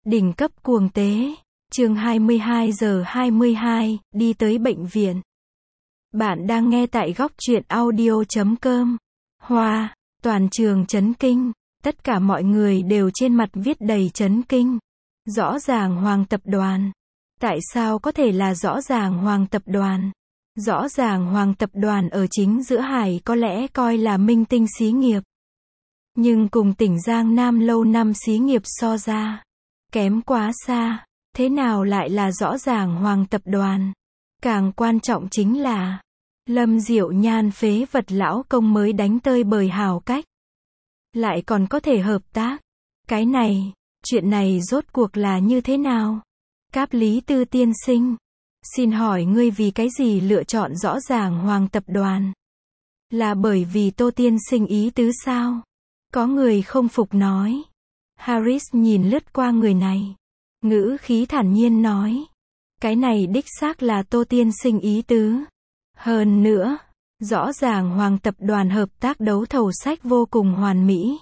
Đỉnh cấp cuồng tế. Chương 22 giờ 22, đi tới bệnh viện. Bạn đang nghe tại góc truyện audio.com. Hoa, toàn trường chấn kinh. Tất cả mọi người đều trên mặt viết đầy chấn kinh. Rõ ràng Hoàng tập đoàn. Tại sao có thể là rõ ràng Hoàng tập đoàn? Rõ ràng Hoàng tập đoàn ở chính giữa hải có lẽ coi là minh tinh xí nghiệp. Nhưng cùng tỉnh Giang Nam lâu năm xí nghiệp so ra, kém quá xa. Thế nào lại là rõ ràng Hoàng tập đoàn? Càng quan trọng chính là Lâm Diệu Nhan phế vật lão công mới đánh tơi bời hào cách, lại còn có thể hợp tác. Cái này, chuyện này rốt cuộc là như thế nào? Cáp Lý Tư tiên sinh, xin hỏi ngươi vì cái gì lựa chọn rõ ràng Hoàng tập đoàn? Là bởi vì Tô tiên sinh ý tứ sao? Có người không phục nói. Harris nhìn lướt qua người này, ngữ khí thản nhiên nói, cái này đích xác là Tô tiên sinh ý tứ. Hơn nữa, rõ ràng Hoàng tập đoàn hợp tác đấu thầu sách vô cùng hoàn mỹ,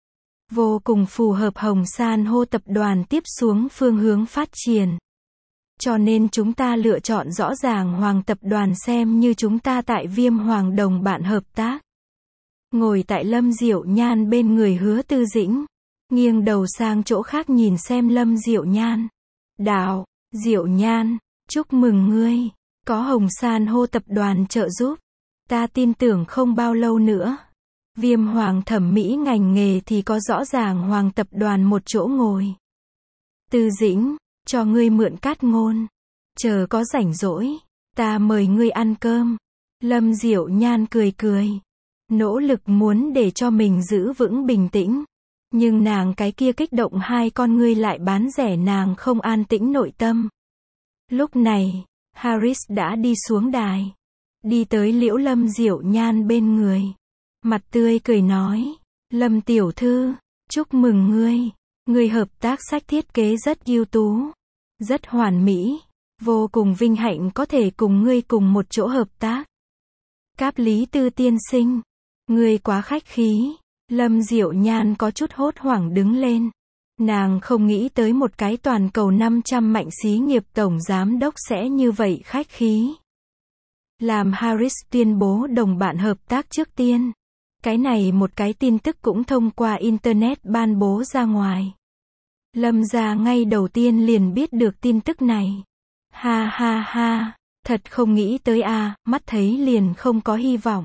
vô cùng phù hợp Hồng San hô tập đoàn tiếp xuống phương hướng phát triển. Cho nên chúng ta lựa chọn rõ ràng Hoàng tập đoàn xem như chúng ta tại Viêm Hoàng đồng bạn hợp tác. Ngồi tại Lâm Diệu Nhan bên người Hứa Tư Dĩnh, nghiêng đầu sang chỗ khác nhìn xem Lâm Diệu Nhan. Đạo, Diệu Nhan, chúc mừng ngươi, có Hồng San hô tập đoàn trợ giúp. Ta tin tưởng không bao lâu nữa, Viêm Hoàng thẩm mỹ ngành nghề thì có rõ ràng Hoàng tập đoàn một chỗ ngồi. Tư Dĩnh, cho ngươi mượn cát ngôn. Chờ có rảnh rỗi, ta mời ngươi ăn cơm. Lâm Diệu Nhan cười cười, nỗ lực muốn để cho mình giữ vững bình tĩnh. Nhưng nàng cái kia kích động hai con ngươi lại bán rẻ nàng không an tĩnh nội tâm. Lúc này, Harris đã đi xuống đài, đi tới Liễu Lâm Diệu Nhan bên người, mặt tươi cười nói, Lâm tiểu thư, chúc mừng ngươi, ngươi hợp tác sách thiết kế rất ưu tú, rất hoàn mỹ, vô cùng vinh hạnh có thể cùng ngươi cùng một chỗ hợp tác. Cáp Lý Tư tiên sinh, ngươi quá khách khí. Lâm Diệu Nhan có chút hốt hoảng đứng lên. Nàng không nghĩ tới một cái toàn cầu 500 mạnh xí nghiệp tổng giám đốc sẽ như vậy khách khí. Làm Harris tuyên bố đồng bạn hợp tác trước tiên. Cái này một cái tin tức cũng thông qua Internet ban bố ra ngoài. Lâm gia ngay đầu tiên liền biết được tin tức này. Ha ha ha, thật không nghĩ tới a, mắt thấy liền không có hy vọng.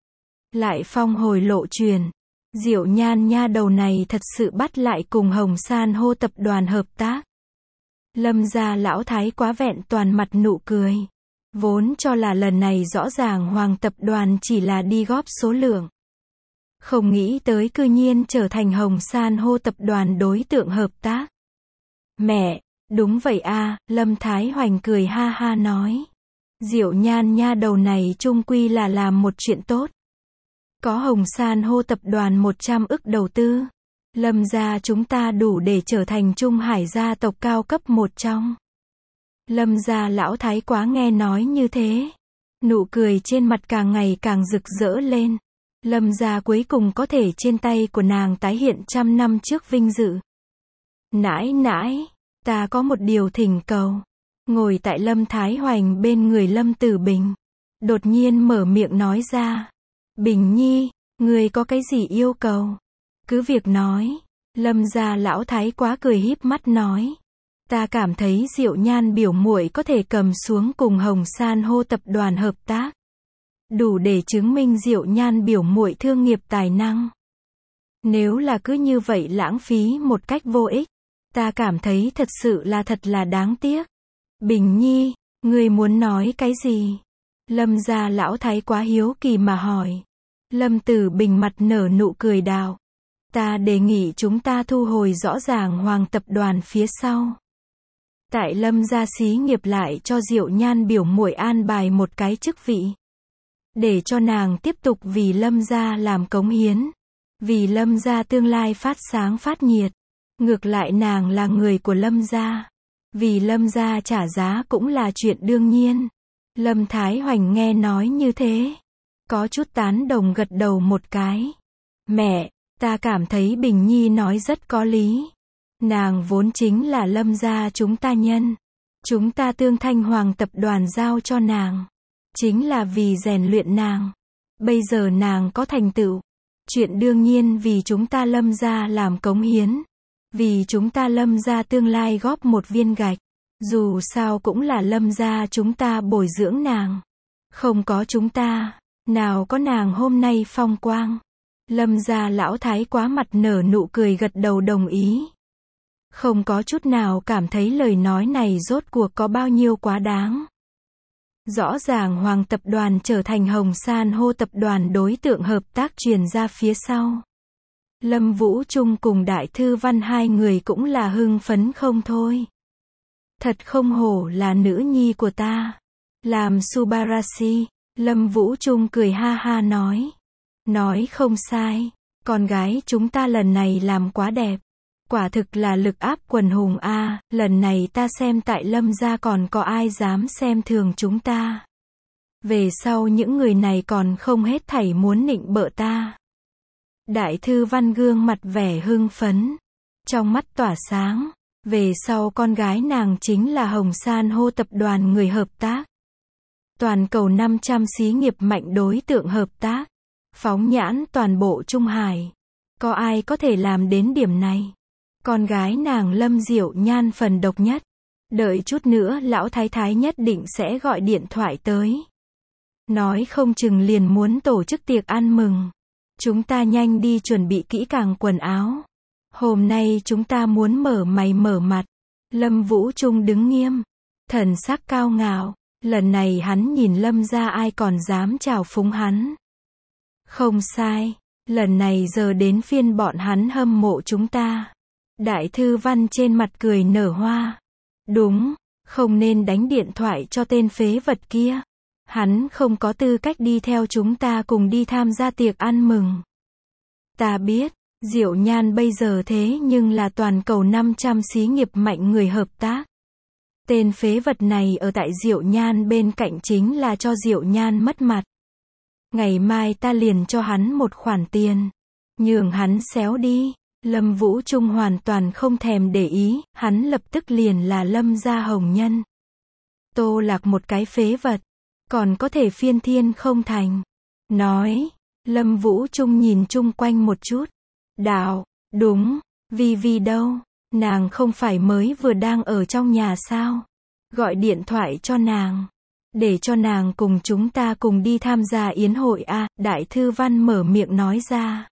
Lại phong hồi lộ truyền. Diệu Nhan nha đầu này thật sự bắt lại cùng Hồng San hô tập đoàn hợp tác. Lâm gia lão thái quá vẹn toàn mặt nụ cười. Vốn cho là lần này rõ ràng Hoàng tập đoàn chỉ là đi góp số lượng. Không nghĩ tới cư nhiên trở thành Hồng San hô tập đoàn đối tượng hợp tác. Mẹ, đúng vậy a, Lâm Thái Hoành cười ha ha nói. Diệu Nhan nha đầu này chung quy là làm một chuyện tốt. Có Hồng San hô tập đoàn 100 ức đầu tư. Lâm gia chúng ta đủ để trở thành Trung Hải gia tộc cao cấp một trong. Lâm gia lão thái quá nghe nói như thế, nụ cười trên mặt càng ngày càng rực rỡ lên. Lâm gia cuối cùng có thể trên tay của nàng tái hiện 100 năm trước vinh dự. Nãi nãi, ta có một điều thỉnh cầu. Ngồi tại Lâm Thái Hoành bên người Lâm Tử Bình, đột nhiên mở miệng nói ra. Bình Nhi, ngươi có cái gì yêu cầu? Cứ việc nói. Lâm gia lão thái quá cười híp mắt nói. Ta cảm thấy Diệu Nhan biểu muội có thể cầm xuống cùng Hồng San hô tập đoàn hợp tác. Đủ để chứng minh Diệu Nhan biểu muội thương nghiệp tài năng. Nếu là cứ như vậy lãng phí một cách vô ích, ta cảm thấy thật sự là thật là đáng tiếc. Bình Nhi, ngươi muốn nói cái gì? Lâm gia lão thái quá hiếu kỳ mà hỏi. Lâm Tử Bình mặt nở nụ cười đạo. Ta đề nghị chúng ta thu hồi rõ ràng Hoàng tập đoàn phía sau. Tại Lâm gia xí nghiệp lại cho Diệu Nhan biểu muội an bài một cái chức vị. Để cho nàng tiếp tục vì Lâm gia làm cống hiến. Vì Lâm gia tương lai phát sáng phát nhiệt. Ngược lại nàng là người của Lâm gia. Vì Lâm gia trả giá cũng là chuyện đương nhiên. Lâm Thái Hoành nghe nói như thế, có chút tán đồng gật đầu một cái. Mẹ, ta cảm thấy Bình Nhi nói rất có lý. Nàng vốn chính là Lâm gia chúng ta nhân. Chúng ta Tương Thanh Hoàng tập đoàn giao cho nàng. Chính là vì rèn luyện nàng. Bây giờ nàng có thành tựu. Chuyện đương nhiên vì chúng ta Lâm gia làm cống hiến. Vì chúng ta Lâm gia tương lai góp một viên gạch. Dù sao cũng là Lâm gia chúng ta bồi dưỡng nàng. Không có chúng ta, nào có nàng hôm nay phong quang. Lâm gia lão thái quá mặt nở nụ cười gật đầu đồng ý. Không có chút nào cảm thấy lời nói này rốt cuộc có bao nhiêu quá đáng. Rõ ràng Hoàng tập đoàn trở thành Hồng San hô tập đoàn đối tượng hợp tác truyền ra phía sau. Lâm Vũ Trung cùng Đại Thư Văn hai người cũng là hưng phấn không thôi. Thật không hổ là nữ nhi của ta. Làm Subarashi, Lâm Vũ Trung cười ha ha nói. Nói không sai, con gái chúng ta lần này làm quá đẹp. Quả thực là lực áp quần hùng a, lần này ta xem tại Lâm gia còn có ai dám xem thường chúng ta. Về sau những người này còn không hết thảy muốn nịnh bợ ta. Đại Thư Văn gương mặt vẻ hưng phấn, trong mắt tỏa sáng. Về sau con gái nàng chính là Hồng San hô tập đoàn người hợp tác. Toàn cầu 500 xí nghiệp mạnh đối tượng hợp tác. Phóng nhãn toàn bộ Trung Hải. Có ai có thể làm đến điểm này? Con gái nàng Lâm Diệu Nhan phần độc nhất. Đợi chút nữa lão thái thái nhất định sẽ gọi điện thoại tới. Nói không chừng liền muốn tổ chức tiệc ăn mừng. Chúng ta nhanh đi chuẩn bị kỹ càng quần áo. Hôm nay chúng ta muốn mở mày mở mặt. Lâm Vũ Trung đứng nghiêm. Thần sắc cao ngạo. Lần này hắn nhìn Lâm gia ai còn dám chào phúng hắn. Không sai. Lần này giờ đến phiên bọn hắn hâm mộ chúng ta. Đại Thư Văn trên mặt cười nở hoa. Đúng, không nên đánh điện thoại cho tên phế vật kia. Hắn không có tư cách đi theo chúng ta cùng đi tham gia tiệc ăn mừng. Ta biết, Diệu Nhan bây giờ thế nhưng là toàn cầu 500 xí nghiệp mạnh người hợp tác. Tên phế vật này ở tại Diệu Nhan bên cạnh chính là cho Diệu Nhan mất mặt. Ngày mai ta liền cho hắn một khoản tiền. Nhường hắn xéo đi. Lâm Vũ Trung hoàn toàn không thèm để ý, hắn lập tức liền là Lâm gia hồng nhân. Tô Lạc một cái phế vật, còn có thể phiên thiên không thành. Nói, Lâm Vũ Trung nhìn chung quanh một chút. Đạo, đúng, Vi đâu, nàng không phải mới vừa đang ở trong nhà sao? Gọi điện thoại cho nàng, để cho nàng cùng chúng ta cùng đi tham gia yến hội a. Đại Thư Văn mở miệng nói ra.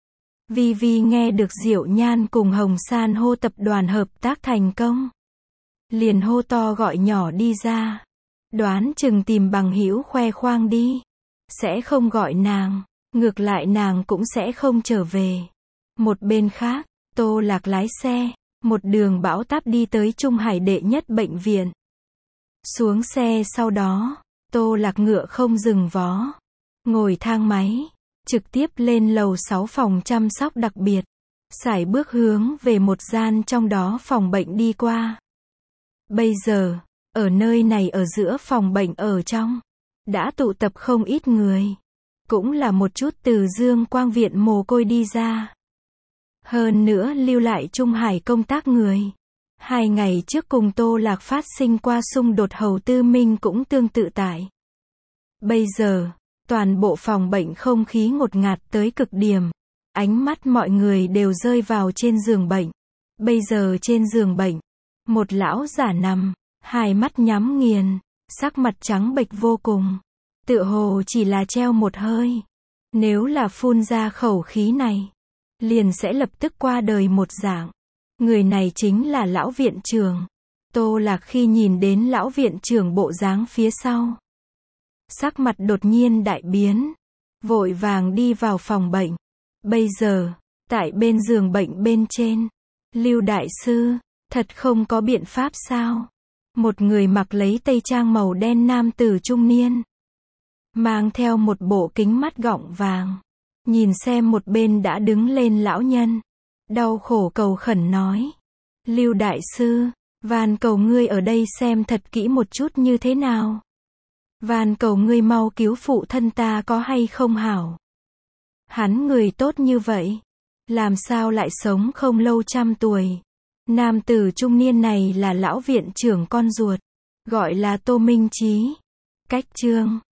Vi nghe được Diệu Nhan cùng Hồng San hô tập đoàn hợp tác thành công. Liền hô to gọi nhỏ đi ra. Đoán chừng tìm bằng hữu khoe khoang đi. Sẽ không gọi nàng. Ngược lại nàng cũng sẽ không trở về. Một bên khác, Tô Lạc lái xe. Một đường bão táp đi tới Trung Hải đệ nhất bệnh viện. Xuống xe sau đó, Tô Lạc ngựa không dừng vó. Ngồi thang máy. Trực tiếp lên lầu 6 phòng chăm sóc đặc biệt. Sải bước hướng về một gian trong đó phòng bệnh đi qua. Bây giờ, ở nơi này ở giữa phòng bệnh ở trong, đã tụ tập không ít người. Cũng là một chút từ Dương Quang viện mồ côi đi ra. Hơn nữa lưu lại Trung Hải công tác người. 2 ngày trước cùng Tô Lạc phát sinh qua xung đột Hầu Tư Minh cũng tương tự tại. Bây giờ, toàn bộ phòng bệnh không khí ngột ngạt tới cực điểm. Ánh mắt mọi người đều rơi vào trên giường bệnh. Bây giờ trên giường bệnh, một lão giả nằm, hai mắt nhắm nghiền, sắc mặt trắng bệch vô cùng. Tựa hồ chỉ là treo một hơi. Nếu là phun ra khẩu khí này, liền sẽ lập tức qua đời một dạng. Người này chính là lão viện trưởng. Tô Lạc khi nhìn đến lão viện trưởng bộ dáng phía sau, sắc mặt đột nhiên đại biến, vội vàng đi vào phòng bệnh. Bây giờ, tại bên giường bệnh bên trên, Lưu đại sư, thật không có biện pháp sao? Một người mặc lấy tây trang màu đen nam tử trung niên, mang theo một bộ kính mắt gọng vàng, nhìn xem một bên đã đứng lên lão nhân, đau khổ cầu khẩn nói: Lưu đại sư, van cầu ngươi ở đây xem thật kỹ một chút như thế nào. Van cầu ngươi mau cứu phụ thân ta có hay không hảo. Hắn người tốt như vậy, làm sao lại sống không lâu trăm tuổi. Nam tử trung niên này là lão viện trưởng con ruột, gọi là Tô Minh Chí. Cách chương